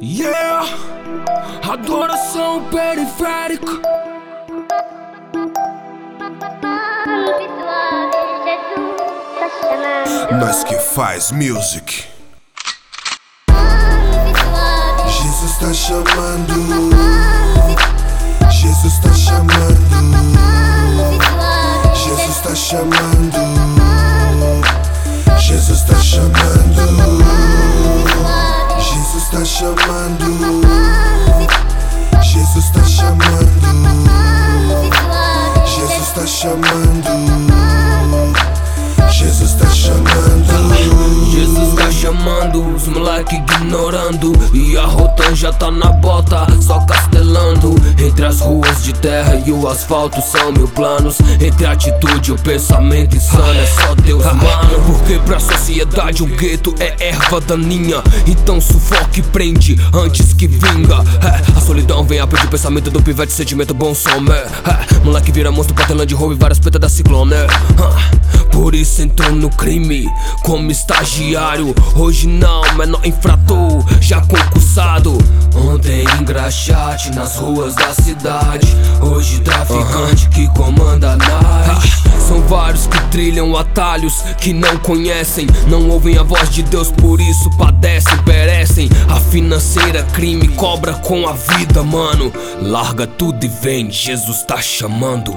Yeah, adoração periférica. Nós que faz music. Jesus tá chamando. Jesus tá chamando. Jesus tá chamando. Jesus tá chamando. Jesus tá chamando. Jesus tá chamando. Jesus tá chamando. Jesus tá chamando. Jesus tá chamando, os moleque ignorando. E a Rotan já tá na bota, só castelando. Entre as ruas de terra e o asfalto são mil planos. Entre a atitude e o pensamento insano é só Deus, mano. Porque pra sociedade o gueto é erva daninha. Então sufoca e prende antes que vinga. A solidão vem a pedir pensamento do pivete, sentimento bom som, moleque vira monstro pra tela de roubo e várias petas da ciclone. Por isso entrou no crime como estagiário. Hoje não, menor infrator, já concursado. Ontem engraxate nas ruas da cidade. Hoje traficante que comanda a night. São vários que trilham atalhos que não conhecem. Não ouvem a voz de Deus, por isso padecem, perecem. A financeira crime cobra com a vida, mano. Larga tudo e vem, Jesus tá chamando.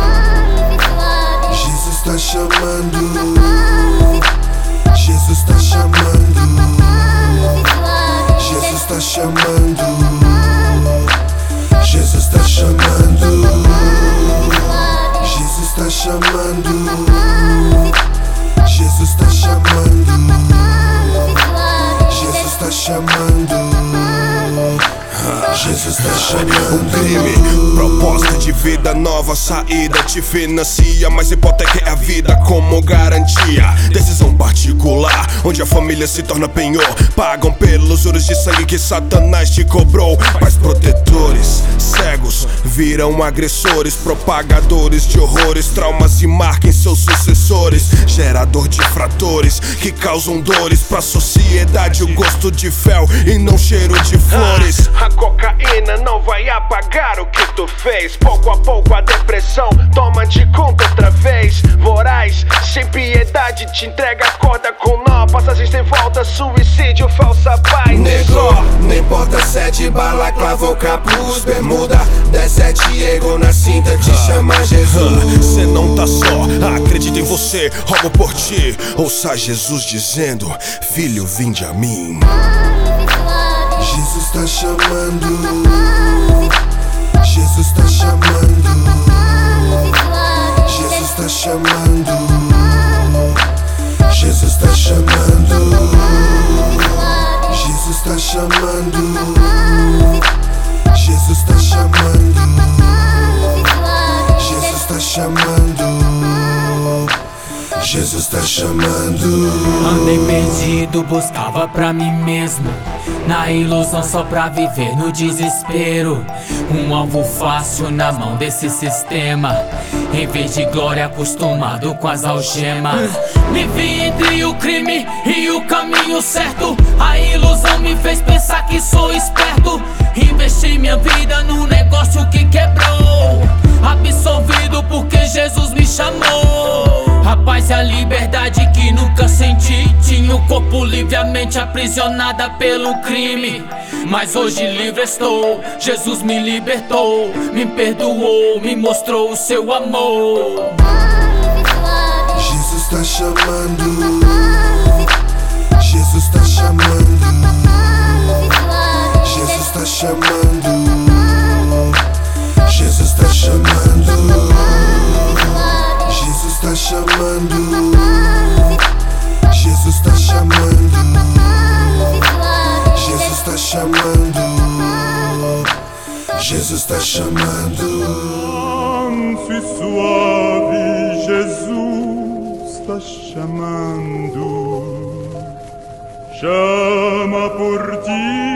Jesus tá chamando. Jesus tá chamando. Jesus tá chamando. Jesus tá chamando. Jesus tá chamando. Jesus tá chamando. Jesus tá chamando. Jesus tá chamando. Um crime, proposta de vida nova, saída te financia, mas hipoteca é a vida como garantia. Decisão particular, onde a família se torna penhor. Pagam pelos juros de sangue que Satanás te cobrou. Pais protetores, cegos, viram agressores, propagadores de horrores, traumas e marquem seus sucessores. Gerador de fratores que causam dores pra sociedade. O gosto de fel e não cheiro de flores. A cocaína não vai apagar o que tu fez. Pouco a pouco a depressão toma de conta outra vez. Voraz, sem piedade, te entrega a corda com nó. Passagens sem volta, suicídio, falsa paz. Negro, não importa se é de balaclava ou capuz, bermuda, 17 ego na cinta, te chama Jesus. Cê não tá só, acredita em você, rogo por ti. Ouça Jesus dizendo, filho, vinde a mim. Jesus tá chamando. Jesus tá chamando. Jesus tá chamando. Jesus tá chamando. Jesus tá chamando. Jesus tá chamando. Jesus tá chamando. Jesus tá chamando. Andei perdido, buscava pra mim mesmo, na ilusão só pra viver no desespero. Um alvo fácil na mão desse sistema, em vez de glória acostumado com as algemas. Me vi entre o crime e o caminho certo. A ilusão me fez pensar que sou esperto. Investi minha vida num negócio que quebrou, absolvido porque Jesus me chamou. A paz e a liberdade que nunca senti. Tinha o corpo livre, a mente aprisionada pelo crime. Mas hoje livre estou, Jesus me libertou, me perdoou, me mostrou o seu amor. Jesus tá chamando. Jesus tá chamando. Jesus tá chamando. Jesus tá chamando. Jesus tá chamando. Jesus tá chamando. Jesus tá chamando. Jesus tá chamando. Manso e suave, Jesus tá chamando. Chama por ti.